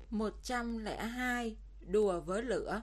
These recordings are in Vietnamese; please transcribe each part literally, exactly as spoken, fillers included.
một trăm lẻ hai. Đùa với lửa.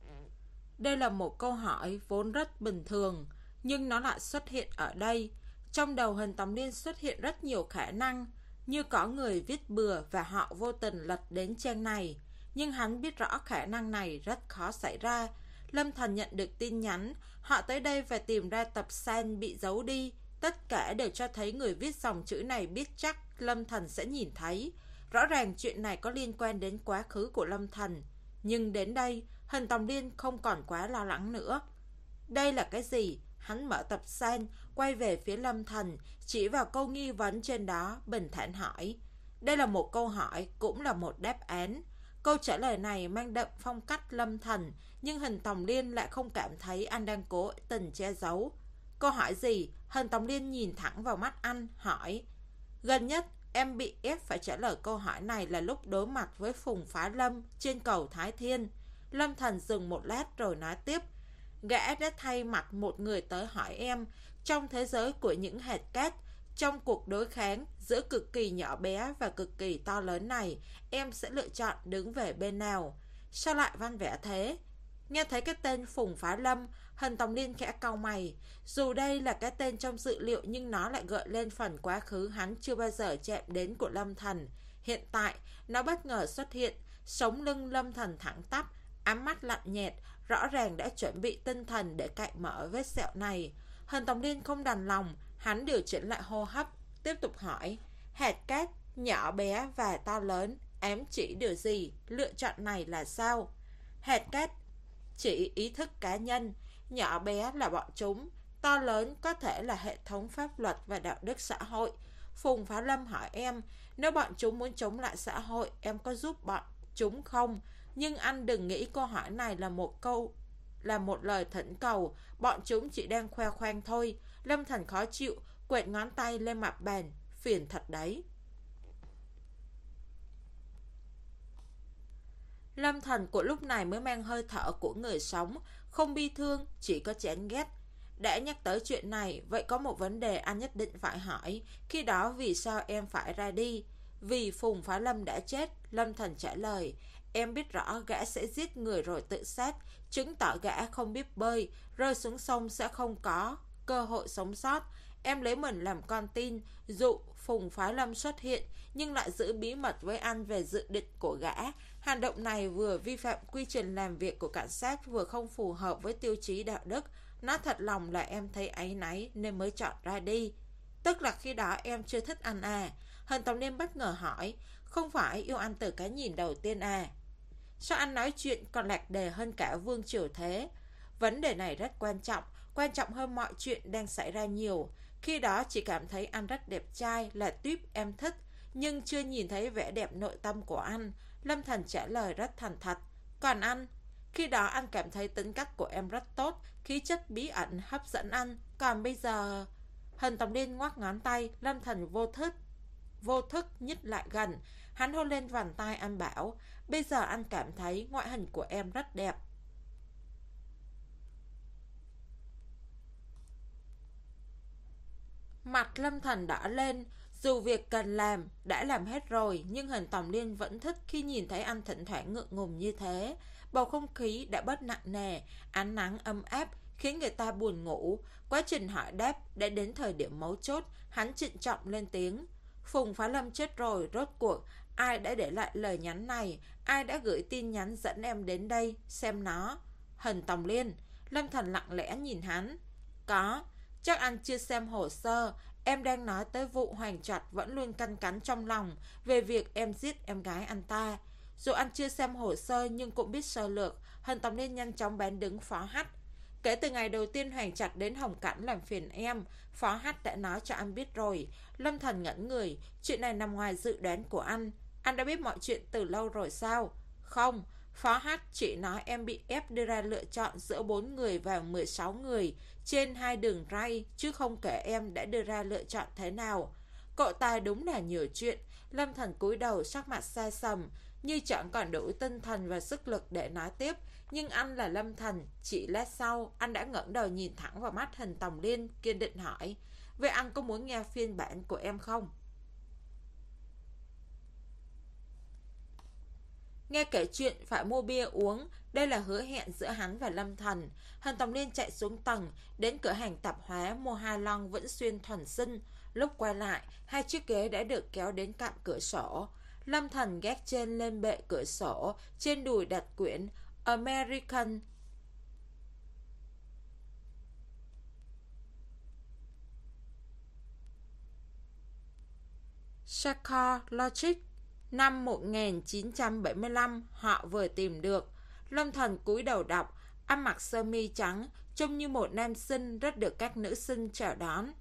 Đây là một câu hỏi vốn rất bình thường, nhưng nó lại xuất hiện ở đây. Trong đầu Hình Tòng Liên xuất hiện rất nhiều khả năng, như có người viết bừa và họ vô tình lật đến trang này. Nhưng hắn biết rõ khả năng này rất khó xảy ra. Lâm Thần nhận được tin nhắn, họ tới đây và tìm ra tập sen bị giấu đi. Tất cả đều cho thấy người viết dòng chữ này biết chắc Lâm Thần sẽ nhìn thấy. Rõ ràng chuyện này có liên quan đến quá khứ của Lâm Thần. Nhưng đến đây, Hình Tòng Liên không còn quá lo lắng nữa. Đây là cái gì? Hắn mở tập sen, quay về phía Lâm Thần, chỉ vào câu nghi vấn trên đó, bình thản hỏi. Đây là một câu hỏi, cũng là một đáp án. Câu trả lời này mang đậm phong cách Lâm Thần, nhưng Hình Tòng Liên lại không cảm thấy anh đang cố tình che giấu. Câu hỏi gì? Hình Tòng Liên nhìn thẳng vào mắt anh, hỏi. Gần nhất, em bị ép phải trả lời câu hỏi này là lúc đối mặt với Phùng Phá Lâm trên cầu Thái Thiên. Lâm Thần dừng một lát rồi nói tiếp. Gã đã thay mặt một người tới hỏi em, trong thế giới của những hạt cát, trong cuộc đối kháng giữa cực kỳ nhỏ bé và cực kỳ to lớn này, em sẽ lựa chọn đứng về bên nào? Sao lại văn vẽ thế? Nghe thấy cái tên Phùng Phá Lâm, Hình Tòng Liên khẽ cau mày. Dù đây là cái tên trong dự liệu nhưng nó lại gợi lên phần quá khứ hắn chưa bao giờ chạm đến của Lâm Thần. Hiện tại, nó bất ngờ xuất hiện, sống lưng Lâm Thần thẳng tắp, ám mắt lạnh nhẹt, rõ ràng đã chuẩn bị tinh thần để cạy mở vết sẹo này. Hình Tòng Liên không đành lòng, hắn điều chỉnh lại hô hấp, tiếp tục hỏi. Hạt cát, nhỏ bé và to lớn, ám chỉ điều gì? Lựa chọn này là sao? Hạt cát chỉ ý thức cá nhân, nhỏ bé là bọn chúng, to lớn có thể là hệ thống pháp luật và đạo đức xã hội. Phùng Phá Lâm hỏi em, nếu bọn chúng muốn chống lại xã hội, em có giúp bọn chúng không? Nhưng anh đừng nghĩ câu hỏi này là một câu là một lời thỉnh cầu, bọn chúng chỉ đang khoe khoang thôi. Lâm Thần khó chịu, quệt ngón tay lên mặt bàn, phiền thật đấy. Lâm Thần của lúc này mới mang hơi thở của người sống, không bi thương, chỉ có chán ghét. Đã nhắc tới chuyện này, vậy có một vấn đề anh nhất định phải hỏi, khi đó vì sao em phải ra đi? Vì Phùng Phá Lâm đã chết, Lâm Thần trả lời. Em biết rõ gã sẽ giết người rồi tự sát, chứng tỏ gã không biết bơi, rơi xuống sông sẽ không có cơ hội sống sót. Em lấy mình làm con tin, dụ Phùng Phá Lâm xuất hiện, nhưng lại giữ bí mật với anh về dự định của gã. Hành động này vừa vi phạm quy trình làm việc của cảnh sát, vừa không phù hợp với tiêu chí đạo đức. Nói thật lòng là em thấy áy náy nên mới chọn ra đi. Tức là khi đó em chưa thích anh à? Hình Tòng Liên bất ngờ hỏi. Không phải yêu anh từ cái nhìn đầu tiên à? Sao anh nói chuyện còn lạc đề hơn cả vương triều thế? Vấn đề này rất quan trọng, quan trọng hơn mọi chuyện đang xảy ra nhiều. Khi đó chỉ cảm thấy anh rất đẹp trai, là tuýp em thích, nhưng chưa nhìn thấy vẻ đẹp nội tâm của anh. Lâm Thần trả lời rất thành thật. Còn anh? Khi đó anh cảm thấy tính cách của em rất tốt, khí chất bí ẩn hấp dẫn anh. Còn bây giờ... Hình Tòng Liên ngoắc ngón tay, Lâm Thần vô thức vô thức nhích lại gần. Hắn hôn lên vành tai anh bảo. Bây giờ anh cảm thấy ngoại hình của em rất đẹp. Mặt Lâm Thần đỏ lên. Dù việc cần làm đã làm hết rồi, nhưng Hình Tòng Liên vẫn thích khi nhìn thấy anh thỉnh thoảng ngượng ngùng như thế. Bầu không khí đã bớt nặng nề, ánh nắng ấm áp khiến người ta buồn ngủ. Quá trình hỏi đáp đã đến thời điểm mấu chốt. Hắn trịnh trọng lên tiếng. Phùng Phá Lâm chết rồi, rốt cuộc ai đã để lại lời nhắn này? Ai đã gửi tin nhắn dẫn em đến đây? Xem nó. Hình Tòng Liên. Lâm Thần lặng lẽ nhìn hắn. Có. Chắc anh chưa xem hồ sơ. Em đang nói tới vụ Hoàng Trạch vẫn luôn canh cánh trong lòng về việc em giết em gái anh ta. Dù anh chưa xem hồ sơ nhưng cũng biết sơ lược. Hình Tòng Liên nhanh chóng bán đứng Phó Hách. Kể từ ngày đầu tiên Hoàng Trạch đến Hồng Cảnh làm phiền em, Phó Hách đã nói cho anh biết rồi. Lâm Thần ngẩn người. Chuyện này nằm ngoài dự đoán của anh. Anh đã biết mọi chuyện từ lâu rồi sao? Không. Phó Hách chỉ nói em bị ép đưa ra lựa chọn giữa bốn người và mười sáu người trên hai đường ray, chứ không kể em đã đưa ra lựa chọn thế nào. Cậu ta đúng là nhiều chuyện. Lâm Thần cúi đầu, sắc mặt xa sầm, như chẳng còn đủ tinh thần và sức lực để nói tiếp. Nhưng anh là Lâm Thần. Chỉ lát sau, anh đã ngẩng đầu nhìn thẳng vào mắt Hình Tòng Liên, kiên định hỏi. Vậy anh có muốn nghe phiên bản của em không? Nghe kể chuyện phải mua bia uống, đây là hứa hẹn giữa hắn và Lâm Thần. Hàn Tòng Liên chạy xuống tầng, đến cửa hàng tạp hóa mua hai lon Vĩnh Xuyên thuần sinh. Lúc quay lại, hai chiếc ghế đã được kéo đến cạnh cửa sổ. Lâm Thần gác trên lên bệ cửa sổ, trên đùi đặt quyển American Psychologic năm một nghìn chín trăm bảy mươi lăm họ vừa tìm được. Lâm Thần cúi đầu đọc, ăn mặc sơ mi trắng, trông như một nam sinh rất được các nữ sinh chào đón.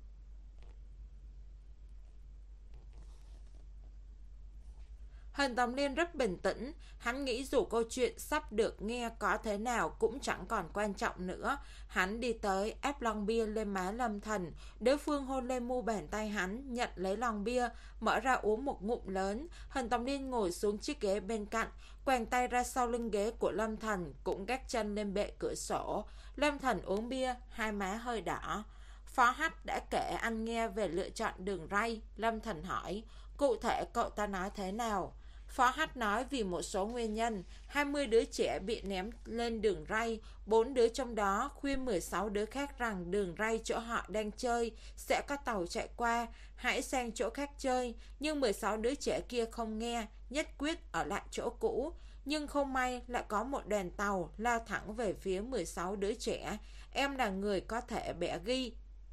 Hàn Tòng Liên rất bình tĩnh, hắn nghĩ dù câu chuyện sắp được nghe có thế nào cũng chẳng còn quan trọng nữa. Hắn đi tới ép lon bia lên má Lâm Thần, đối phương hôn lên mu bàn tay hắn, nhận lấy lon bia, mở ra uống một ngụm lớn. Hàn Tòng Liên ngồi xuống chiếc ghế bên cạnh, quàng tay ra sau lưng ghế của Lâm Thần, cũng gác chân lên bệ cửa sổ. Lâm Thần uống bia, hai má hơi đỏ. Phó Hách đã kể anh nghe về lựa chọn đường ray. Lâm Thần hỏi, cụ thể cậu ta nói thế nào? Phó Hách nói vì một số nguyên nhân, hai mươi đứa trẻ bị ném lên đường ray, bốn đứa trong đó khuyên mười sáu đứa khác rằng đường ray chỗ họ đang chơi sẽ có tàu chạy qua, hãy sang chỗ khác chơi, nhưng mười sáu đứa trẻ kia không nghe, nhất quyết ở lại chỗ cũ. Nhưng không may lại có một đoàn tàu lao thẳng về phía mười sáu đứa trẻ. Em là người có thể bẻ ghi,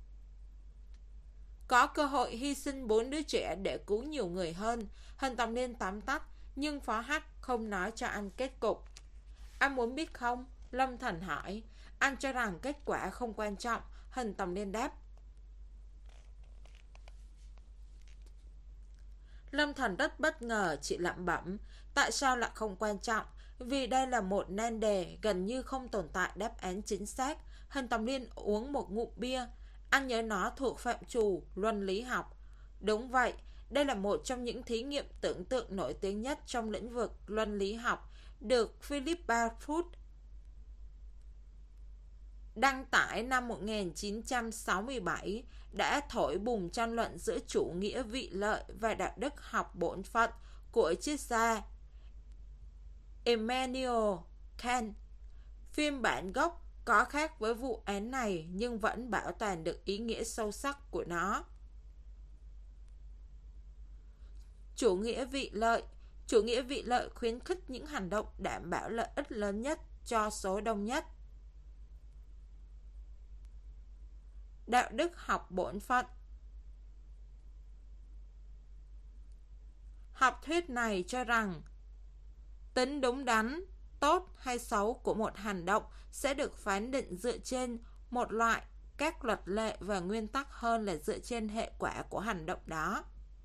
có cơ hội hy sinh bốn đứa trẻ để cứu nhiều người hơn. Hàn Tòng Liên tóm tắt, nhưng Phó Hách không nói cho anh kết cục. Anh muốn biết không? Lâm Thần hỏi. Anh cho rằng kết quả không quan trọng. Hàn Tòng Liên đáp. Lâm Thần rất bất ngờ, chỉ lẩm bẩm. Tại sao lại không quan trọng? Vì đây là một nan đề gần như không tồn tại đáp án chính xác. Hàn Tòng Liên uống một ngụm bia. Anh nhớ nó thuộc phạm trù luân lý học. Đúng vậy, đây là một trong những thí nghiệm tưởng tượng nổi tiếng nhất trong lĩnh vực luân lý học, được Philip Barfoot đăng tải năm một nghìn chín trăm sáu mươi bảy, đã thổi bùng tranh luận giữa chủ nghĩa vị lợi và đạo đức học bổn phận của triết gia Immanuel Kant. Phiên bản gốc có khác với vụ án này nhưng vẫn bảo toàn được ý nghĩa sâu sắc của nó. Chủ nghĩa vị lợi. Chủ nghĩa vị lợi khuyến khích những hành động đảm bảo lợi ích lớn nhất cho số đông nhất. Đạo đức học bổn phận. Học thuyết này cho rằng tính đúng đắn, tốt hay xấu của một hành động sẽ được phán định dựa trên một loại các luật lệ và nguyên tắc hơn là dựa trên hệ quả của hành động đó.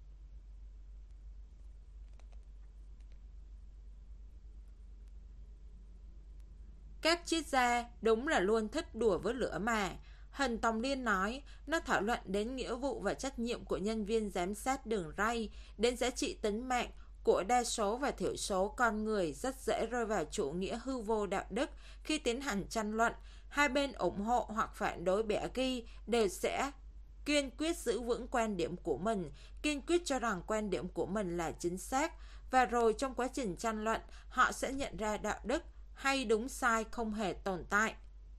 Các triết gia đúng là luôn thích đùa với lửa mà. Hàn Tòng Liên nói, nó thảo luận đến nghĩa vụ và trách nhiệm của nhân viên giám sát đường ray, đến giá trị tính mạng của đa số và thiểu số con người, rất dễ rơi vào chủ nghĩa hư vô đạo đức. Khi tiến hành tranh luận, hai bên ủng hộ hoặc phản đối bẻ ghi đều sẽ kiên quyết giữ vững quan điểm của mình, kiên quyết cho rằng quan điểm của mình là chính xác, và rồi trong quá trình tranh luận, họ sẽ nhận ra đạo đức hay đúng sai không hề tồn tại.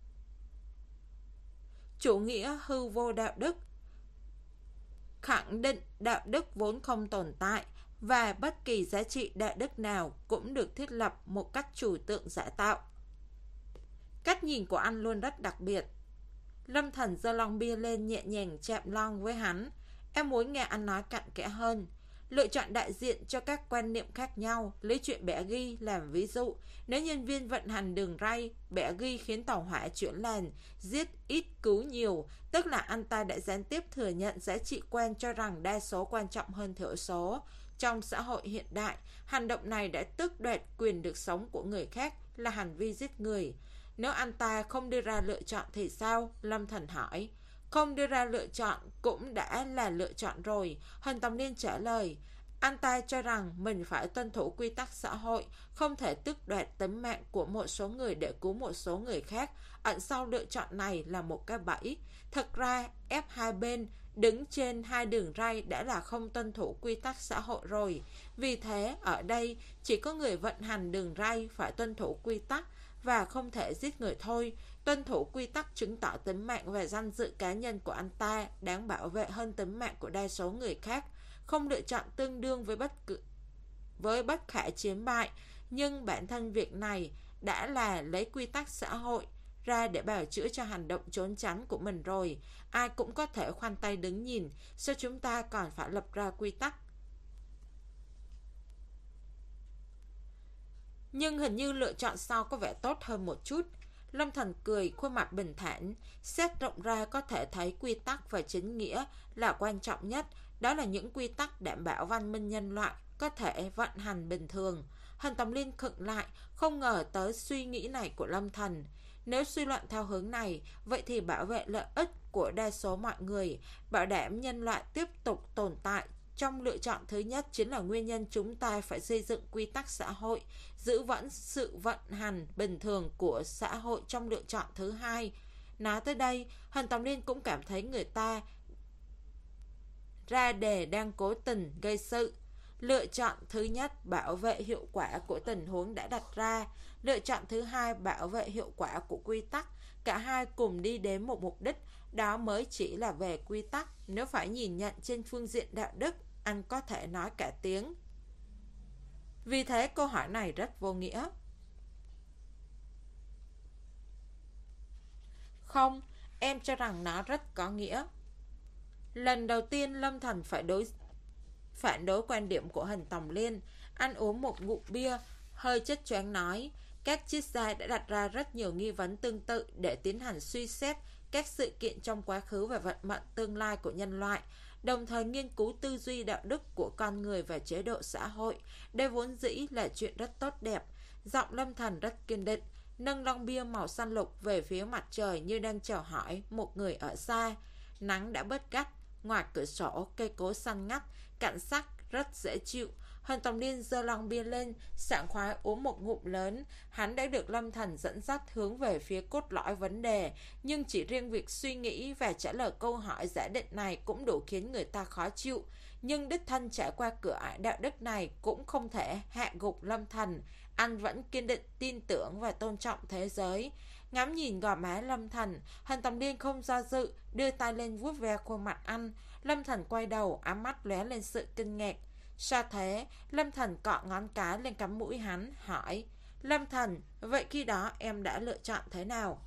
Chủ nghĩa hư vô đạo đức khẳng định đạo đức vốn không tồn tại, và bất kỳ giá trị đạo đức nào cũng được thiết lập một cách trừu tượng giả tạo. Cách nhìn của anh luôn rất đặc biệt. Lâm Thần giơ lon bia lên, nhẹ nhàng chạm lon với hắn. Em muốn nghe anh nói cặn kẽ hơn. Lựa chọn đại diện cho các quan niệm khác nhau, lấy chuyện bẻ ghi làm ví dụ. Nếu nhân viên vận hành đường ray bẻ ghi khiến tàu hỏa chuyển làn, giết ít cứu nhiều, tức là anh ta đã gián tiếp thừa nhận giá trị quan cho rằng đa số quan trọng hơn thiểu số. Trong xã hội hiện đại, hành động này đã tước đoạt quyền được sống của người khác, là hành vi giết người. Nếu anh ta không đưa ra lựa chọn thì sao? Lâm Thần hỏi. Không đưa ra lựa chọn cũng đã là lựa chọn rồi. Hàn Tòng Liên trả lời. Anh ta cho rằng mình phải tuân thủ quy tắc xã hội, không thể tước đoạt tính mạng của một số người để cứu một số người khác. Ẩn sau lựa chọn này là một cái bẫy. Thật ra ép hai bên đứng trên hai đường ray đã là không tuân thủ quy tắc xã hội rồi. Vì thế, ở đây chỉ có người vận hành đường ray phải tuân thủ quy tắc và không thể giết người thôi. Tuân thủ quy tắc chứng tỏ tính mạng và danh dự cá nhân của anh ta đáng bảo vệ hơn tính mạng của đa số người khác. Không lựa chọn tương đương với bất cứ với bất khả chiến bại, nhưng bản thân việc này đã là lấy quy tắc xã hội ra để bào chữa cho hành động trốn tránh của mình rồi. Ai cũng có thể khoanh tay đứng nhìn, sao chúng ta còn phải lập ra quy tắc? Nhưng hình như lựa chọn sau có vẻ tốt hơn một chút. Lâm Thần cười, khuôn mặt bình thản. Xét rộng ra có thể thấy quy tắc và chính nghĩa là quan trọng nhất. Đó là những quy tắc đảm bảo văn minh nhân loại có thể vận hành bình thường. Hàn Tầm Liên khựng lại, không ngờ tới suy nghĩ này của Lâm Thần. Nếu suy luận theo hướng này, vậy thì bảo vệ lợi ích của đa số mọi người, bảo đảm nhân loại tiếp tục tồn tại trong lựa chọn thứ nhất chính là nguyên nhân chúng ta phải xây dựng quy tắc xã hội, giữ vững sự vận hành bình thường của xã hội trong lựa chọn thứ hai. Nói tới đây, Hàn Tầm Liên cũng cảm thấy người ta ra đề đang cố tình gây sự. Lựa chọn thứ nhất bảo vệ hiệu quả của tình huống đã đặt ra, lựa chọn thứ hai bảo vệ hiệu quả của quy tắc. Cả hai cùng đi đến một mục đích, đó mới chỉ là về quy tắc. Nếu phải nhìn nhận trên phương diện đạo đức, anh có thể nói cả tiếng. Vì thế câu hỏi này rất vô nghĩa. Không, em cho rằng nó rất có nghĩa. Lần đầu tiên Lâm Thần phải đối phản đối quan điểm của Hàn Tầm Liên. Anh uống một ngụm bia, hơi chất choáng nói, các triết gia đã đặt ra rất nhiều nghi vấn tương tự để tiến hành suy xét các sự kiện trong quá khứ và vận mệnh tương lai của nhân loại, đồng thời nghiên cứu tư duy đạo đức của con người và chế độ xã hội. Đây vốn dĩ là chuyện rất tốt đẹp. Giọng Lâm Thần rất kiên định, nâng lon bia màu xanh lục về phía mặt trời như đang chào hỏi một người ở xa. Nắng đã bớt gắt, ngoài cửa sổ cây cối xanh ngắt, cảnh sắc rất dễ chịu. Hàn Tầm Liên giơ lon bia lên, sảng khoái uống một ngụm lớn. Hắn đã được Lâm Thần dẫn dắt hướng về phía cốt lõi vấn đề, nhưng chỉ riêng việc suy nghĩ và trả lời câu hỏi giả định này cũng đủ khiến người ta khó chịu. Nhưng đích thân trải qua cửa ải đạo đức này cũng không thể hạ gục Lâm Thần. Anh vẫn kiên định tin tưởng và tôn trọng thế giới. Ngắm nhìn gò má Lâm Thần, Hàn Tầm Liên không do dự, đưa tay lên vuốt ve khuôn mặt anh. Lâm Thần quay đầu, ám mắt lóe lên sự kinh ngạc. Sao thế? Lâm Thần cọ ngón cái lên cắm mũi hắn, hỏi. Lâm Thần, vậy khi đó em đã lựa chọn thế nào?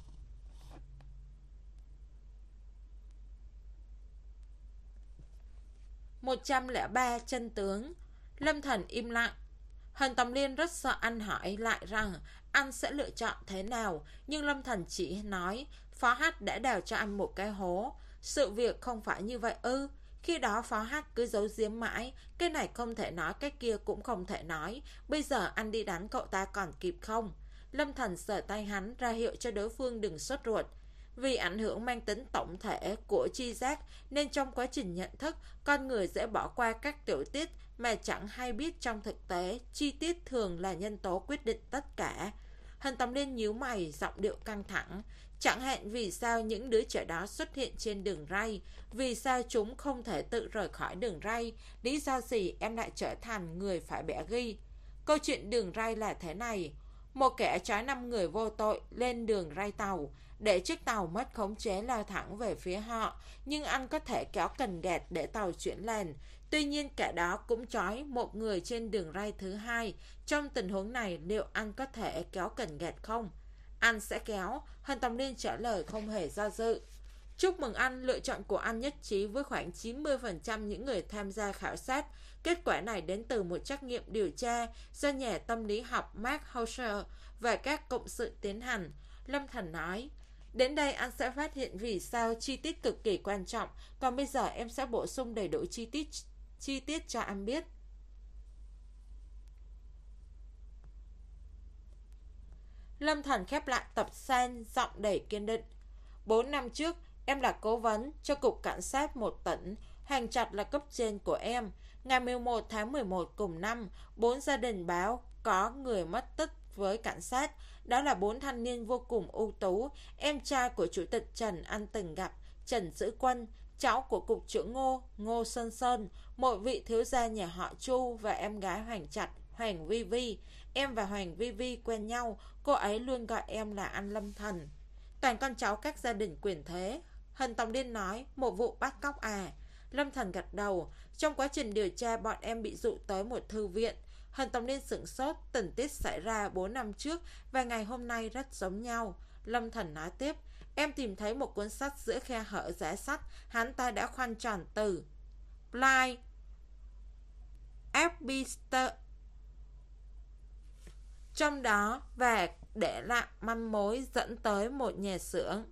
một trăm lẻ ba chân tướng. Lâm Thần im lặng. Hàn Tầm Liên rất sợ anh hỏi lại rằng anh sẽ lựa chọn thế nào, nhưng Lâm Thần chỉ nói Phó Hách đã đào cho anh một cái hố. Sự việc không phải như vậy ư? Khi đó Phó Hách cứ giấu giếm mãi, cái này không thể nói, cái kia cũng không thể nói. Bây giờ anh đi đánh cậu ta còn kịp không? Lâm Thần sờ tay hắn ra hiệu cho đối phương đừng sốt ruột. Vì ảnh hưởng mang tính tổng thể của tri giác nên trong quá trình nhận thức, con người dễ bỏ qua các tiểu tiết mà chẳng hay biết trong thực tế, chi tiết thường là nhân tố quyết định tất cả. Hàn Tầm Liên nhíu mày, giọng điệu căng thẳng. Chẳng hạn vì sao những đứa trẻ đó xuất hiện trên đường ray, vì sao chúng không thể tự rời khỏi đường ray, lý do gì em lại trở thành người phải bẻ ghi. Câu chuyện đường ray là thế này. Một kẻ trói năm người vô tội lên đường ray tàu, để chiếc tàu mất khống chế lao thẳng về phía họ, nhưng anh có thể kéo cần gạt để tàu chuyển làn. Tuy nhiên kẻ đó cũng trói một người trên đường ray thứ hai. Trong tình huống này liệu anh có thể kéo cần gạt không? Anh sẽ kéo. Hàn Tầm Liên trả lời không hề do dự. Chúc mừng anh, lựa chọn của anh nhất trí với khoảng chín mươi phần trăm những người tham gia khảo sát. Kết quả này đến từ một trắc nghiệm điều tra do nhà tâm lý học Mark Hauser và các cộng sự tiến hành. Lâm Thần nói, đến đây anh sẽ phát hiện vì sao chi tiết cực kỳ quan trọng, còn bây giờ em sẽ bổ sung đầy đủ chi tiết chi tiết cho anh biết. Lâm Thần khép lại tập san, giọng đầy kiên định. Bốn năm trước, em là cố vấn cho Cục Cảnh sát một tỉnh, Hàng Trạch là cấp trên của em. Ngày mười một tháng mười một cùng năm, bốn gia đình báo có người mất tích với cảnh sát. Đó là bốn thanh niên vô cùng ưu tú, em trai của Chủ tịch Trần anh từng gặp, Trần Dữ Quân. cháu của cục trưởng Ngô, Ngô Sơn Sơn, một vị thiếu gia nhà họ Chu và em gái Hoàng Trạch, Hoàng Vi Vi. Em và Hoàng Vi Vi quen nhau, cô ấy luôn gọi em là anh Lâm Thần. Toàn con cháu các gia đình quyền thế. Hân Tòng Điên nói, một vụ bắt cóc à? Lâm Thần gật đầu. Trong quá trình điều tra, bọn em bị dụ tới một thư viện. Hân Tòng Điên sửng sốt. Tình tiết xảy ra bốn năm trước và ngày hôm nay rất giống nhau. Lâm Thần nói tiếp, em tìm thấy một cuốn sách giữa khe hở giá sắt. Hắn ta đã khoanh tròn từ Blind Arbiter trong đó và để lại manh mối dẫn tới một nhà xưởng.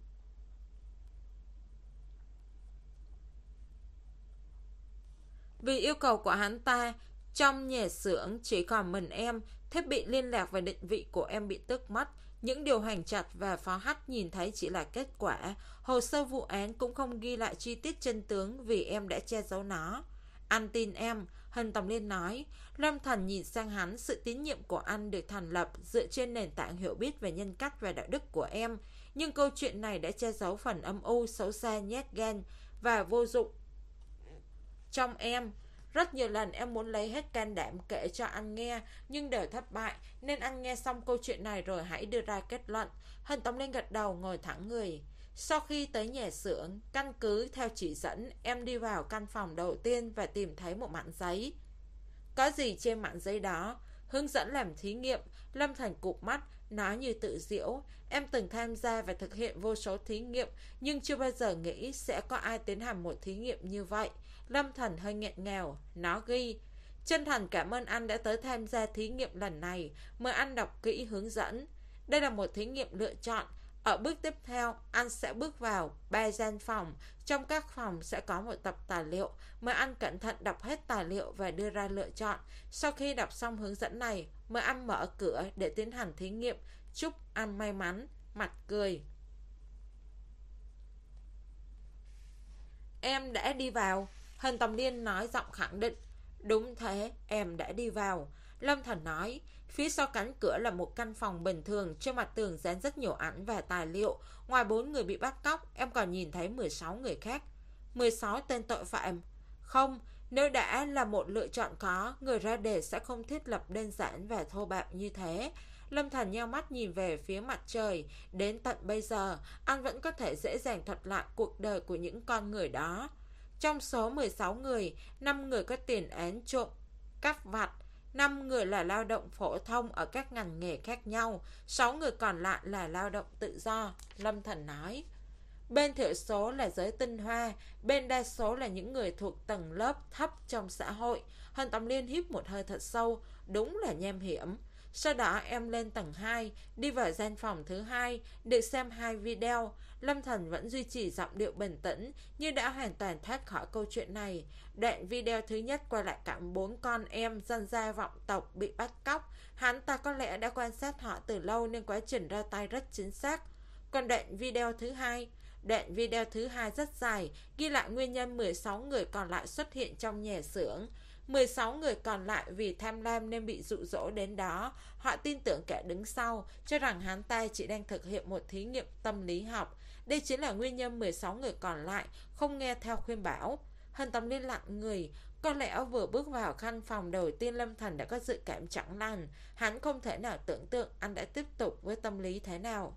Vì yêu cầu của hắn ta, trong nhà xưởng chỉ còn mình em, thiết bị liên lạc và định vị của em bị tước mất. Những điều Hoành Trạch và Phó Hắc nhìn thấy chỉ là kết quả. Hồ sơ vụ án cũng không ghi lại chi tiết chân tướng vì em đã che giấu nó. Anh tin em, Hân Tòng Liên nói. Lâm Thần nhìn sang hắn, sự tín nhiệm của anh được thành lập dựa trên nền tảng hiểu biết về nhân cách và đạo đức của em. Nhưng câu chuyện này đã che giấu phần âm u, xấu xa, nhát gan và vô dụng trong em. Rất nhiều lần em muốn lấy hết can đảm kể cho anh nghe, nhưng đều thất bại, nên anh nghe xong câu chuyện này rồi hãy đưa ra kết luận. Hân Tống Lên gật đầu, ngồi thẳng người. Sau khi tới nhà xưởng, căn cứ theo chỉ dẫn, em đi vào căn phòng đầu tiên và tìm thấy một mảnh giấy. Có gì trên mảnh giấy đó? Hướng dẫn làm thí nghiệm. Lâm Thành cụp mắt, nói như tự giễu. Em từng tham gia và thực hiện vô số thí nghiệm, nhưng chưa bao giờ nghĩ sẽ có ai tiến hành một thí nghiệm như vậy. Lâm Thần hơi nghẹn ngào. Nó ghi: chân thành cảm ơn anh đã tới tham gia thí nghiệm lần này. Mời anh đọc kỹ hướng dẫn. Đây là một thí nghiệm lựa chọn. Ở bước tiếp theo, anh sẽ bước vào ba gian phòng. Trong các phòng sẽ có một tập tài liệu. Mời anh cẩn thận đọc hết tài liệu và đưa ra lựa chọn. Sau khi đọc xong hướng dẫn này, mời anh mở cửa để tiến hành thí nghiệm. Chúc anh may mắn. Mặt cười. Em đã đi vào. Hân Tòng Liên nói giọng khẳng định. Đúng thế, em đã đi vào. Lâm Thần nói. Phía sau cánh cửa là một căn phòng bình thường. Trên mặt tường dán rất nhiều ảnh và tài liệu. Ngoài bốn người bị bắt cóc, em còn nhìn thấy mười sáu người khác. mười sáu tên tội phạm. Không, nếu đã là một lựa chọn có, người ra đề sẽ không thiết lập đơn giản và thô bạo như thế. Lâm Thần nheo mắt nhìn về phía mặt trời. Đến tận bây giờ, anh vẫn có thể dễ dàng thuật lại cuộc đời của những con người đó. Trong số mười sáu người, năm người có tiền án trộm, cắp vặt, năm người là lao động phổ thông ở các ngành nghề khác nhau, sáu người còn lại là lao động tự do. Lâm Thần nói. Bên thiểu số là giới tinh hoa, bên đa số là những người thuộc tầng lớp thấp trong xã hội. Hân Tòng Liên hít một hơi thật sâu. Đúng là nham hiểm. Sau đó em lên tầng hai, đi vào gian phòng thứ hai, được xem hai video. Lâm Thần vẫn duy trì giọng điệu bình tĩnh, như đã hoàn toàn thoát khỏi câu chuyện này. Đoạn video thứ nhất quay lại cảnh bốn con em dân gia vọng tộc bị bắt cóc. Hắn ta có lẽ đã quan sát họ từ lâu nên quá trình ra tay rất chính xác. Còn đoạn video thứ hai, đoạn video thứ hai rất dài, ghi lại nguyên nhân mười sáu người còn lại xuất hiện trong nhà xưởng. mười sáu người còn lại vì tham lam nên bị dụ dỗ đến đó. Họ tin tưởng kẻ đứng sau, cho rằng hắn ta chỉ đang thực hiện một thí nghiệm tâm lý học. Đây chính là nguyên nhân mười sáu người còn lại không nghe theo khuyên bảo. Hân Tòng Liên lặng người. Có lẽ vừa bước vào căn phòng đầu tiên, Lâm Thần đã có dự cảm chẳng lành. Hắn không thể nào tưởng tượng anh đã tiếp tục với tâm lý thế nào.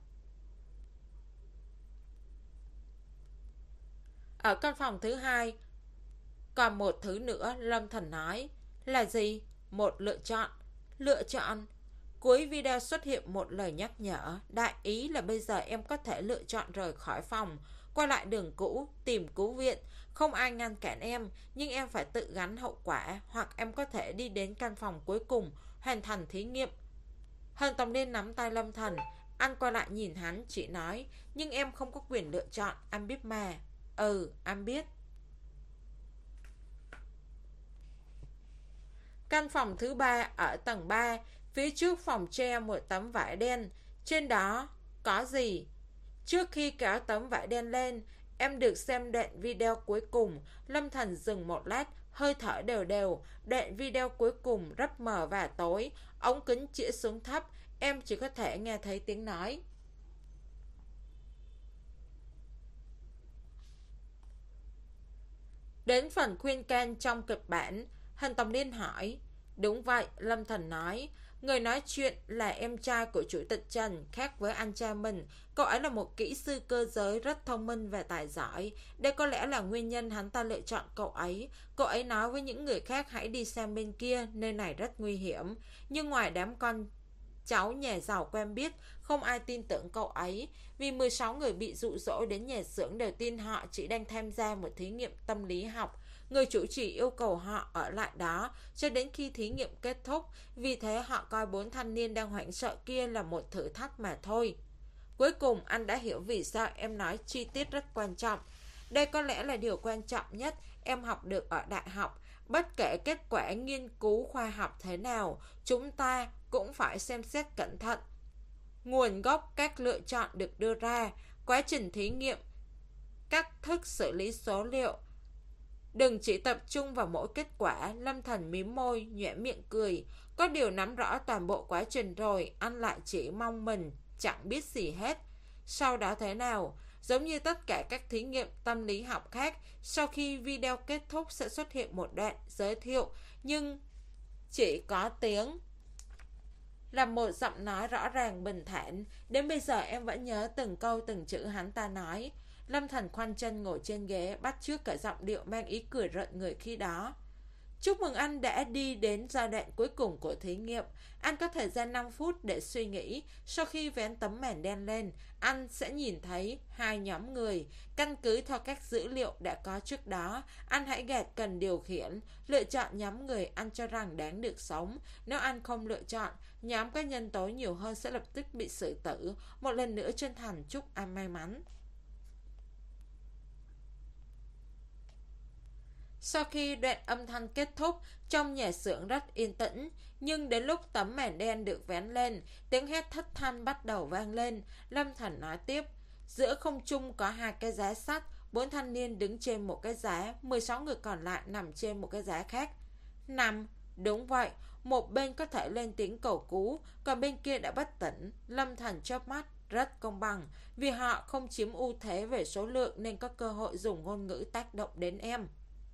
Ở căn phòng thứ hai, còn một thứ nữa, Lâm Thần nói. Là gì? Một lựa chọn. Lựa chọn. Cuối video xuất hiện một lời nhắc nhở. Đại ý là bây giờ em có thể lựa chọn rời khỏi phòng, quay lại đường cũ, tìm cứu viện. Không ai ngăn cản em, nhưng em phải tự gánh hậu quả. Hoặc em có thể đi đến căn phòng cuối cùng, hoàn thành thí nghiệm. Hân Tòng Liên nắm tay Lâm Thần. Anh quay lại nhìn hắn, chỉ nói. Nhưng em không có quyền lựa chọn, anh biết mà. Ừ, anh biết. Căn phòng thứ ba ở tầng ba. Phía trước phòng treo một tấm vải đen. Trên đó có gì? Trước khi kéo tấm vải đen lên, em được xem đoạn video cuối cùng. Lâm Thần dừng một lát, hơi thở đều đều. Đoạn video cuối cùng rất mờ và tối. Ống kính chĩa xuống thấp, em chỉ có thể nghe thấy tiếng nói. Đến phần khuyên can trong kịch bản, Hình Tòng Liên hỏi. Đúng vậy, Lâm Thần nói. Người nói chuyện là em trai của Chủ tịch Trần, khác với anh trai mình. Cậu ấy là một kỹ sư cơ giới rất thông minh và tài giỏi. Đây có lẽ là nguyên nhân hắn ta lựa chọn cậu ấy. Cậu ấy nói với những người khác hãy đi sang bên kia, nơi này rất nguy hiểm. Nhưng ngoài đám con cháu nhà giàu quen biết, không ai tin tưởng cậu ấy. Vì mười sáu người bị dụ dỗ đến nhà xưởng đều tin họ chỉ đang tham gia một thí nghiệm tâm lý học. Người chủ trì yêu cầu họ ở lại đó cho đến khi thí nghiệm kết thúc. Vì thế họ coi bốn thanh niên đang hoảng sợ kia là một thử thách mà thôi. Cuối cùng anh đã hiểu vì sao em nói chi tiết rất quan trọng. Đây có lẽ là điều quan trọng nhất em học được ở đại học. Bất kể kết quả nghiên cứu khoa học thế nào, chúng ta cũng phải xem xét cẩn thận nguồn gốc các lựa chọn được đưa ra, quá trình thí nghiệm, cách thức xử lý số liệu. Đừng chỉ tập trung vào mỗi kết quả. Lâm Thần mím môi, nhoẻn miệng cười. Có điều nắm rõ toàn bộ quá trình rồi, anh lại chỉ mong mình chẳng biết gì hết. Sau đó thế nào? Giống như tất cả các thí nghiệm tâm lý học khác, sau khi video kết thúc sẽ xuất hiện một đoạn giới thiệu, nhưng chỉ có tiếng là một giọng nói rõ ràng bình thản. Đến bây giờ em vẫn nhớ từng câu từng chữ hắn ta nói. Lâm Thần khoanh chân ngồi trên ghế, bắt chước cả giọng điệu mang ý cười rợn người khi đó. Chúc mừng anh đã đi đến giai đoạn cuối cùng của thí nghiệm. Anh có thời gian năm phút để suy nghĩ. Sau khi vén tấm màn đen lên, anh sẽ nhìn thấy hai nhóm người. Căn cứ theo các dữ liệu đã có trước đó, anh hãy gạt cần điều khiển, lựa chọn nhóm người anh cho rằng đáng được sống. Nếu anh không lựa chọn, nhóm có nhân tố nhiều hơn sẽ lập tức bị xử tử. Một lần nữa chân thành chúc anh may mắn. Sau khi đoạn âm thanh kết thúc, trong nhà xưởng rất yên tĩnh, nhưng đến lúc tấm màn đen được vén lên, tiếng hét thất thanh bắt đầu vang lên. Lâm Thần nói tiếp, giữa không trung có hai cái giá sắt, bốn thanh niên đứng trên một cái giá, mười sáu người còn lại nằm trên một cái giá khác. Nằm, đúng vậy, một bên có thể lên tiếng cầu cứu, còn bên kia đã bất tỉnh. Lâm Thần chớp mắt, rất công bằng, vì họ không chiếm ưu thế về số lượng nên có cơ hội dùng ngôn ngữ tác động đến em.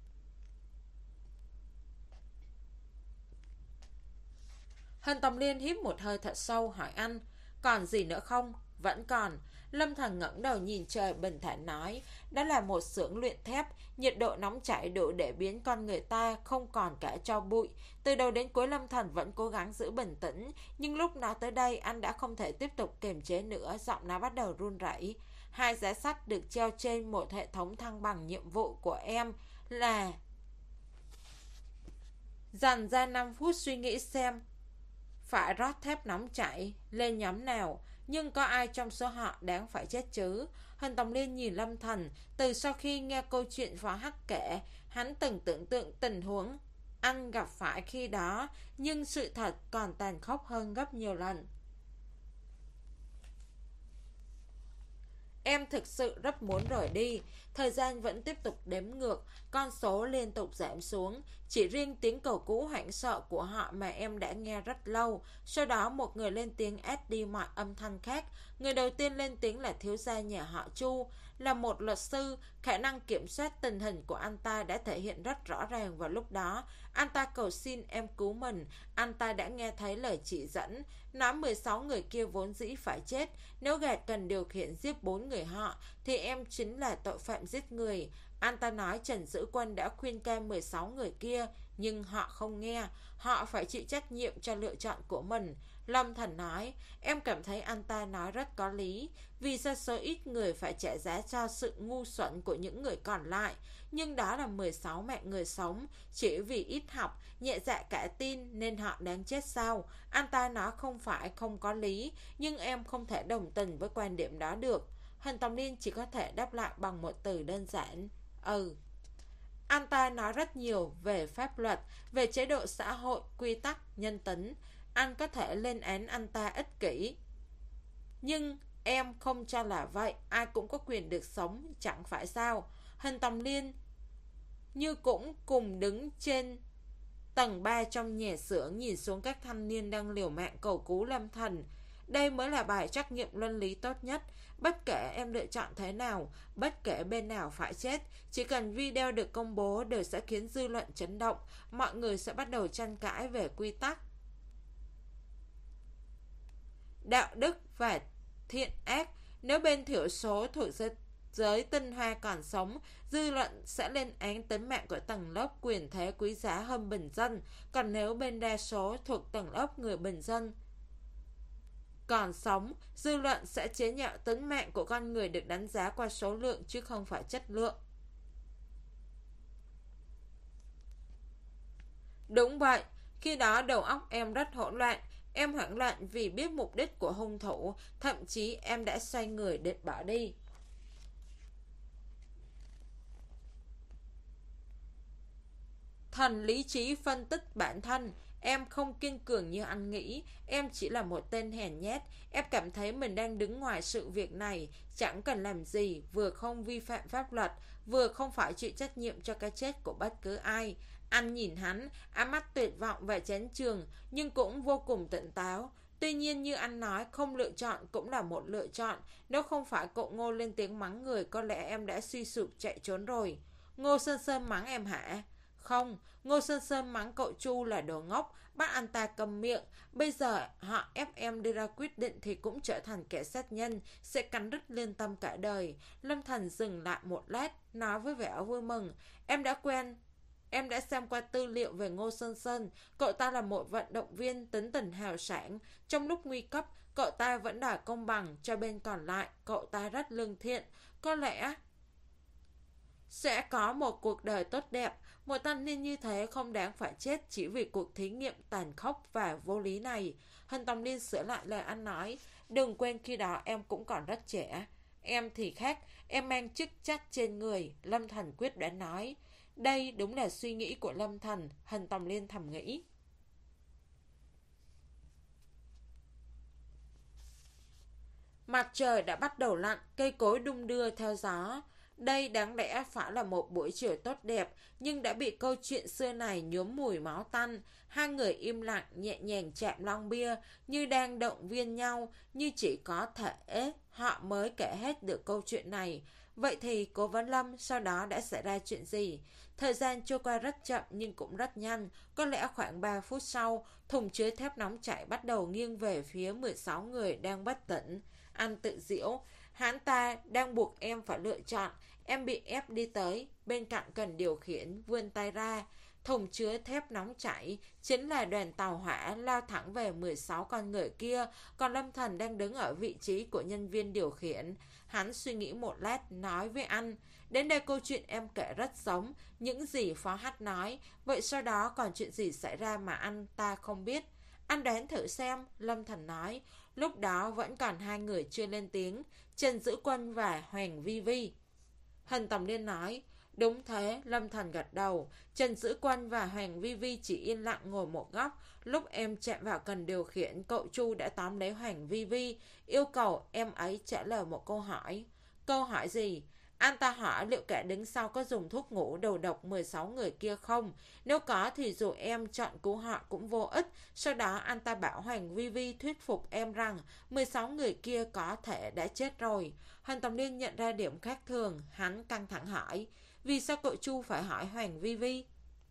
Hình Tòng Liên hít một hơi thật sâu hỏi anh, còn gì nữa không? Vẫn còn. Lâm Thần ngẩng đầu nhìn trời bình thản nói, đó là một xưởng luyện thép, nhiệt độ nóng chảy đủ để biến con người ta không còn cả tro bụi. Từ đầu đến cuối Lâm Thần vẫn cố gắng giữ bình tĩnh, nhưng lúc nói tới đây anh đã không thể tiếp tục kiềm chế nữa, giọng nó bắt đầu run rẩy. Hai giá sắt được treo trên một hệ thống thăng bằng nhiệm vụ của em là dành ra năm phút suy nghĩ xem phải rót thép nóng chảy lên nhóm nào, nhưng có ai trong số họ đáng phải chết chứ? Hình Tòng Liên nhìn Lâm Thần. Từ sau khi nghe câu chuyện Phó Hắc kể, hắn từng tưởng tượng tình huống anh gặp phải khi đó, nhưng sự thật còn tàn khốc hơn gấp nhiều lần. Em thực sự rất muốn rời đi. Thời gian vẫn tiếp tục đếm ngược, con số liên tục giảm xuống. Chỉ riêng tiếng cầu cứu hoảng sợ của họ mà em đã nghe rất lâu. Sau đó một người lên tiếng át đi mọi âm thanh khác. Người đầu tiên lên tiếng là thiếu gia nhà họ Chu, là một luật sư. Khả năng kiểm soát tình hình của anh ta đã thể hiện rất rõ ràng vào lúc đó. Anh ta cầu xin em cứu mình. Anh ta đã nghe thấy lời chỉ dẫn, nói mười sáu người kia vốn dĩ phải chết. Nếu gạt cần điều khiển giết bốn người họ thì em chính là tội phạm giết người. Anh ta nói Trần Dữ Quân đã khuyên can mười sáu người kia, nhưng họ không nghe. Họ phải chịu trách nhiệm cho lựa chọn của mình. Lâm Thần nói, em cảm thấy anh ta nói rất có lý. Vì sao số ít người phải trả giá cho sự ngu xuẩn của những người còn lại? Nhưng đó là mười sáu mạng người sống. Chỉ vì ít học, nhẹ dạ cả tin nên họ đáng chết sao? Anh ta nói không phải không có lý, nhưng em không thể đồng tình với quan điểm đó được. Hình Tòng Liên chỉ có thể đáp lại bằng một từ đơn giản, ừ. Anh ta nói rất nhiều về pháp luật, về chế độ xã hội, quy tắc, nhân tính. Anh có thể lên án anh ta ích kỷ, nhưng em không cho là vậy. Ai cũng có quyền được sống, chẳng phải sao? Hình Tòng Liên như cũng cùng đứng trên tầng ba trong nhà xưởng, nhìn xuống các thanh niên đang liều mạng cầu cứu Lâm Thần. Đây mới là bài trắc nghiệm luân lý tốt nhất. Bất kể em lựa chọn thế nào, bất kể bên nào phải chết, chỉ cần video được công bố đều sẽ khiến dư luận chấn động. Mọi người sẽ bắt đầu tranh cãi về quy tắc, đạo đức và thiện ác. Nếu bên thiểu số thuộc giới, giới tinh hoa còn sống, dư luận sẽ lên án tính mạng của tầng lớp quyền thế quý giá hơn bình dân. Còn nếu bên đa số thuộc tầng lớp người bình dân còn sống, dư luận sẽ chế nhạo tính mạng của con người được đánh giá qua số lượng chứ không phải chất lượng. Đúng vậy, khi đó đầu óc em rất hỗn loạn. Em hoảng loạn vì biết mục đích của hung thủ, thậm chí em đã xoay người định bỏ đi. Thần lý trí phân tích bản thân. Em không kiên cường như anh nghĩ. Em chỉ là một tên hèn nhát. Em cảm thấy mình đang đứng ngoài sự việc này, chẳng cần làm gì, vừa không vi phạm pháp luật, vừa không phải chịu trách nhiệm cho cái chết của bất cứ ai. Anh nhìn hắn, ánh mắt tuyệt vọng và chán chường, nhưng cũng vô cùng tỉnh táo. Tuy nhiên như anh nói, không lựa chọn cũng là một lựa chọn. Nếu không phải cậu Ngô lên tiếng mắng người, có lẽ em đã suy sụp chạy trốn rồi. Ngô Sơn Sơn mắng em hả? Không, Ngô Sơn Sơn mắng cậu Chu là đồ ngốc, bắt anh ta cầm miệng. Bây giờ họ ép em đưa ra quyết định thì cũng trở thành kẻ sát nhân, sẽ cắn rứt lương tâm cả đời. Lâm Thành dừng lại một lát, nói với vẻ vui mừng. Em đã quen Em đã xem qua tư liệu về Ngô Sơn Sơn. Cậu ta là một vận động viên tính tình hào sảng. Trong lúc nguy cấp, cậu ta vẫn đòi công bằng cho bên còn lại. Cậu ta rất lương thiện. Có lẽ sẽ có một cuộc đời tốt đẹp. Một thanh niên như thế không đáng phải chết chỉ vì cuộc thí nghiệm tàn khốc và vô lý này. Hân Tòng Liên sửa lại lời anh nói. Đừng quên khi đó em cũng còn rất trẻ. Em thì khác, em mang chức trách trên người, Lâm Thành quyết đã nói. Đây đúng là suy nghĩ của Lâm Thành, Hân Tòng Liên thầm nghĩ. Mặt trời đã bắt đầu lặn, cây cối đung đưa theo gió. Đây đáng lẽ phải là một buổi chiều tốt đẹp, nhưng đã bị câu chuyện xưa này nhuốm mùi máu tanh. Hai người im lặng nhẹ nhàng chạm lon bia, như đang động viên nhau, như chỉ có thể họ mới kể hết được câu chuyện này. Vậy thì Cố Vấn Lâm sau đó đã xảy ra chuyện gì? Thời gian trôi qua rất chậm nhưng cũng rất nhanh. Có lẽ khoảng ba phút sau, thùng chứa thép nóng chảy bắt đầu nghiêng về phía mười sáu người đang bất tỉnh. Anh tự giễu, hắn ta đang buộc em phải lựa chọn. Em bị ép đi tới, bên cạnh cần điều khiển, vươn tay ra. Thùng chứa thép nóng chảy chính là đoàn tàu hỏa lao thẳng về mười sáu con người kia, còn Lâm Thần đang đứng ở vị trí của nhân viên điều khiển. Hắn suy nghĩ một lát, nói với anh, đến đây câu chuyện em kể rất giống những gì Phó Hách nói, vậy sau đó còn chuyện gì xảy ra mà anh ta không biết? Anh đoán thử xem, Lâm Thần nói. Lúc đó vẫn còn hai người chưa lên tiếng, Trần Dữ Quân và Hoàng Vi Vi. Hân Tòng Liên nói, đúng thế, Lâm Thần gật đầu. Trần Dữ Quân và Hoàng Vi Vi chỉ yên lặng ngồi một góc. Lúc em chạm vào cần điều khiển, cậu Chu đã tóm lấy Hoàng Vi Vi, yêu cầu em ấy trả lời một câu hỏi. Câu hỏi gì? Anh ta hỏi liệu kẻ đứng sau có dùng thuốc ngủ đầu độc mười sáu người kia không? Nếu có thì dù em chọn cứu họ cũng vô ích. Sau đó anh ta bảo Hoàng Vi Vi thuyết phục em rằng mười sáu người kia có thể đã chết rồi. Hân Tòng Liên nhận ra điểm khác thường, hắn căng thẳng hỏi. Vì sao cậu Chu phải hỏi Hoàng Vi Vi?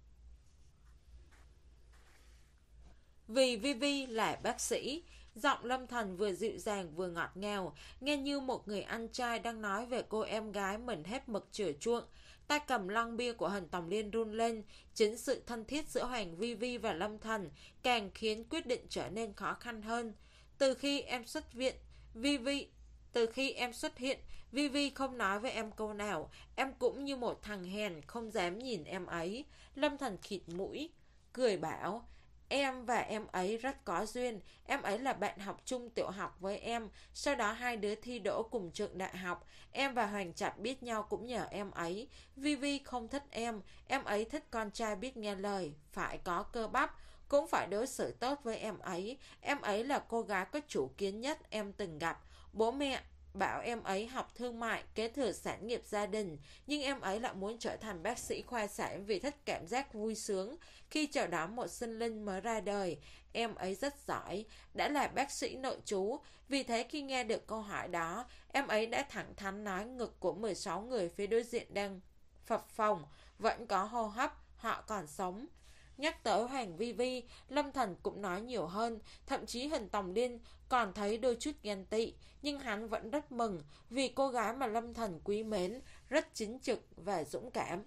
Vì Vi Vi là bác sĩ. Giọng Lâm Thần vừa dịu dàng vừa ngọt ngào, nghe như một người anh trai đang nói về cô em gái mình hết mực chửa chuộng. Tay cầm lon bia của Hân Tòng Liên run lên. Chính sự thân thiết giữa Hoàng Vi Vi và Lâm Thần càng khiến quyết định trở nên khó khăn hơn. Từ khi em xuất viện, Vi Vi Từ khi em xuất hiện, Vi Vi không nói với em câu nào. Em cũng như một thằng hèn, không dám nhìn em ấy. Lâm Thần khịt mũi, cười bảo, em và em ấy rất có duyên. Em ấy là bạn học chung tiểu học với em. Sau đó hai đứa thi đỗ cùng trường đại học. Em và Hoàng Trạch biết nhau cũng nhờ em ấy. Vi Vi không thích em. Em ấy thích con trai biết nghe lời, phải có cơ bắp, cũng phải đối xử tốt với em ấy. Em ấy là cô gái có chủ kiến nhất em từng gặp. Bố mẹ bảo em ấy học thương mại, kế thừa sản nghiệp gia đình, nhưng em ấy lại muốn trở thành bác sĩ khoa sản vì thích cảm giác vui sướng khi chào đón một sinh linh mới ra đời. Em ấy rất giỏi, đã là bác sĩ nội trú, vì thế khi nghe được câu hỏi đó, em ấy đã thẳng thắn nói ngực của mười sáu người phía đối diện đang phập phồng, vẫn có hô hấp, họ còn sống. Nhắc tới Hoàng Vi Vi, Lâm Thần cũng nói nhiều hơn, thậm chí Hình Tòng Liên còn thấy đôi chút ghen tị, nhưng hắn vẫn rất mừng vì cô gái mà Lâm Thần quý mến, rất chính trực và dũng cảm.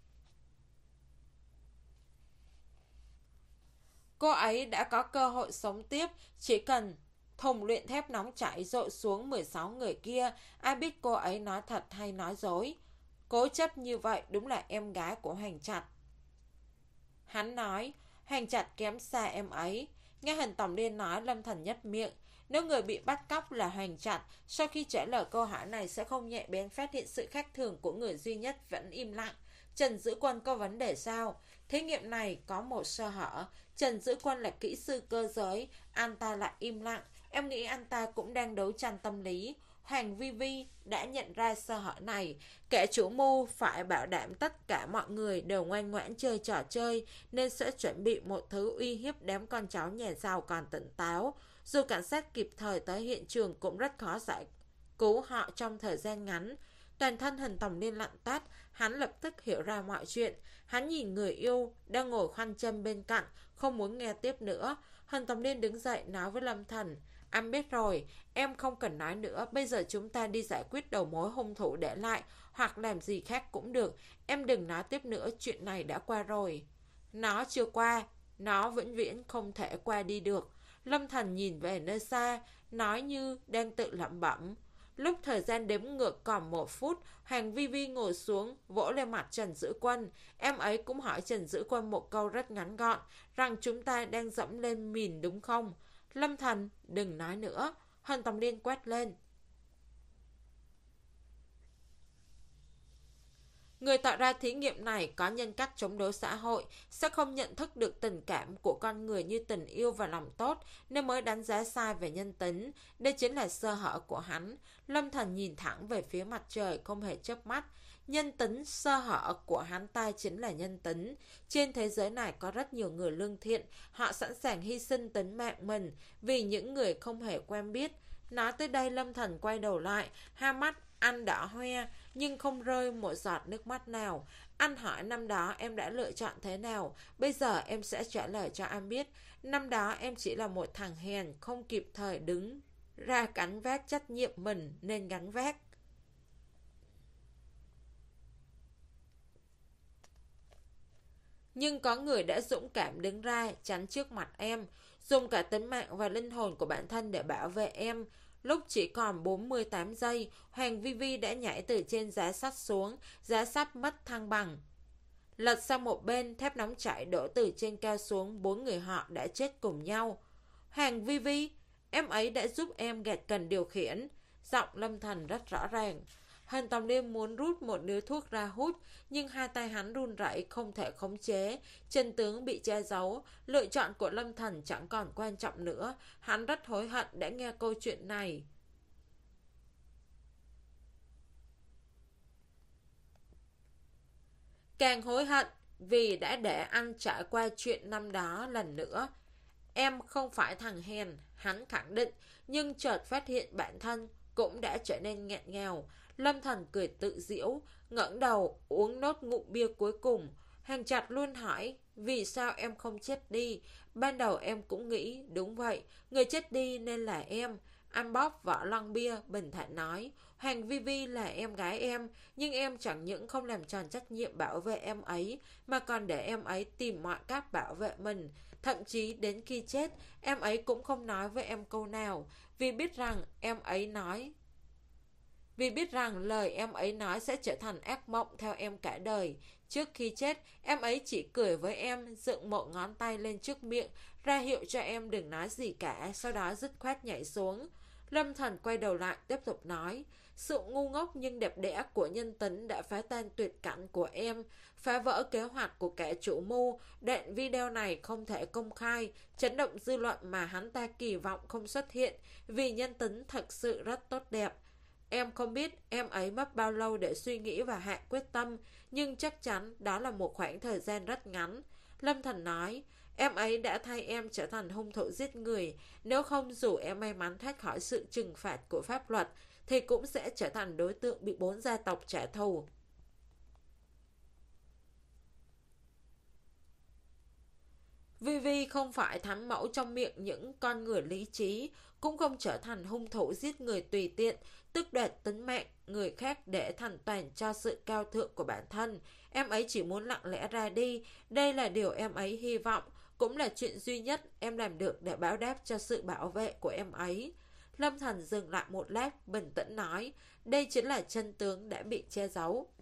Cô ấy đã có cơ hội sống tiếp, chỉ cần thùng luyện thép nóng chảy dội xuống mười sáu người kia, ai biết cô ấy nói thật hay nói dối. Cố chấp như vậy đúng là em gái của Hoàng Trạch. Hắn nói, Hoàng Trạch kém xa em ấy. Nghe Hình Tổng Liên nói, Lâm Thần nhếch miệng. Nếu người bị bắt cóc là Hoàng Trạch, sau khi trả lời câu hỏi này sẽ không nhạy bén phát hiện sự khác thường của người duy nhất vẫn im lặng. Trần Dữ Quân có vấn đề sao? Thí nghiệm này có một sơ hở. Trần Dữ Quân là kỹ sư cơ giới, anh ta lại im lặng. Em nghĩ anh ta cũng đang đấu tranh tâm lý. Hoàng Vi Vi đã nhận ra sơ hở này. Kẻ chủ mưu phải bảo đảm tất cả mọi người đều ngoan ngoãn chơi trò chơi, nên sẽ chuẩn bị một thứ uy hiếp đám con cháu nhà giàu còn tỉnh táo. Dù cảnh sát kịp thời tới hiện trường cũng rất khó giải cứu họ trong thời gian ngắn. Toàn thân Hình Tòng Liên lạnh tát, hắn lập tức hiểu ra mọi chuyện. Hắn nhìn người yêu đang ngồi khoanh chân bên cạnh, không muốn nghe tiếp nữa. Hình Tòng Liên đứng dậy nói với Lâm Thần, anh biết rồi, em không cần nói nữa, bây giờ chúng ta đi giải quyết đầu mối hung thủ để lại, hoặc làm gì khác cũng được. Em đừng nói tiếp nữa, chuyện này đã qua rồi. Nó chưa qua, nó vĩnh viễn không thể qua đi được. Lâm Thần nhìn về nơi xa, nói như đang tự lẩm bẩm. Lúc thời gian đếm ngược còn một phút, Hoàng Vi Vi ngồi xuống, vỗ lên mặt Trần Dữ Quân. Em ấy cũng hỏi Trần Dữ Quân một câu rất ngắn gọn, rằng chúng ta đang dẫm lên mìn đúng không? Lâm Thần, đừng nói nữa. Hình Tòng Liên quát lên. Người tạo ra thí nghiệm này có nhân cách chống đối xã hội, sẽ không nhận thức được tình cảm của con người như tình yêu và lòng tốt, nên mới đánh giá sai về nhân tính. Đây chính là sơ hở của hắn. Lâm Thần nhìn thẳng về phía mặt trời, không hề chớp mắt. Nhân tính, sơ hở của hắn ta chính là nhân tính. Trên thế giới này có rất nhiều người lương thiện, họ sẵn sàng hy sinh tính mạng mình vì những người không hề quen biết. Nói tới đây, Lâm Thần quay đầu lại, hai mắt anh đỏ hoe nhưng không rơi một giọt nước mắt nào. Anh hỏi năm đó em đã lựa chọn thế nào, bây giờ em sẽ trả lời cho anh biết. Năm đó em chỉ là một thằng hèn, không kịp thời đứng ra gánh vác trách nhiệm mình nên gánh vác. Nhưng có người đã dũng cảm đứng ra chắn trước mặt em, dùng cả tính mạng và linh hồn của bản thân để bảo vệ em. Lúc chỉ còn bốn mươi tám giây, Hoàng Vi Vi đã nhảy từ trên giá sắt xuống, giá sắt mất thăng bằng. Lật sang một bên, thép nóng chảy đổ từ trên cao xuống, bốn người họ đã chết cùng nhau. Hoàng Vi Vi, em ấy đã giúp em gạt cần điều khiển. Giọng Lâm Thần rất rõ ràng. Hình Tòng Liên muốn rút một điếu thuốc ra hút, nhưng hai tay hắn run rẩy không thể khống chế. Chân tướng bị che giấu, lựa chọn của Lâm Thần chẳng còn quan trọng nữa. Hắn rất hối hận đã nghe câu chuyện này. Càng hối hận vì đã để anh trải qua chuyện năm đó lần nữa. Em không phải thằng hèn, hắn khẳng định, nhưng chợt phát hiện bản thân cũng đã trở nên nghẹn ngào. Lâm Thần cười tự giễu, ngẩng đầu uống nốt ngụm bia cuối cùng. Hàng Chặt luôn hỏi, vì sao em không chết đi? Ban đầu em cũng nghĩ, đúng vậy, người chết đi nên là em. Anh bóp vỏ lon bia, bình thản nói, Hoàng Vi Vi là em gái em, nhưng em chẳng những không làm tròn trách nhiệm bảo vệ em ấy, mà còn để em ấy tìm mọi cách bảo vệ mình. Thậm chí đến khi chết, em ấy cũng không nói với em câu nào, vì biết rằng em ấy nói Vì biết rằng lời em ấy nói sẽ trở thành ác mộng theo em cả đời. Trước khi chết, em ấy chỉ cười với em, dựng một ngón tay lên trước miệng, ra hiệu cho em đừng nói gì cả, sau đó dứt khoát nhảy xuống. Lâm Thần quay đầu lại, tiếp tục nói, sự ngu ngốc nhưng đẹp đẽ của nhân tính đã phá tan tuyệt cảnh của em, phá vỡ kế hoạch của kẻ chủ mưu. Đoạn video này không thể công khai, chấn động dư luận mà hắn ta kỳ vọng không xuất hiện, vì nhân tính thật sự rất tốt đẹp. Em không biết em ấy mất bao lâu để suy nghĩ và hạ quyết tâm, nhưng chắc chắn đó là một khoảng thời gian rất ngắn. Lâm Thần nói, em ấy đã thay em trở thành hung thủ giết người. Nếu không, dù em may mắn thoát khỏi sự trừng phạt của pháp luật, thì cũng sẽ trở thành đối tượng bị bốn gia tộc trả thù. Vivi không phải thánh mẫu trong miệng những con người lý trí, cũng không trở thành hung thủ giết người tùy tiện, tước đoạt tính mạng người khác để thành toàn cho sự cao thượng của bản thân. Em ấy chỉ muốn lặng lẽ ra đi, đây là điều em ấy hy vọng, cũng là chuyện duy nhất em làm được để báo đáp cho sự bảo vệ của em ấy. Lâm Thần dừng lại một lát, bình tĩnh nói, đây chính là chân tướng đã bị che giấu.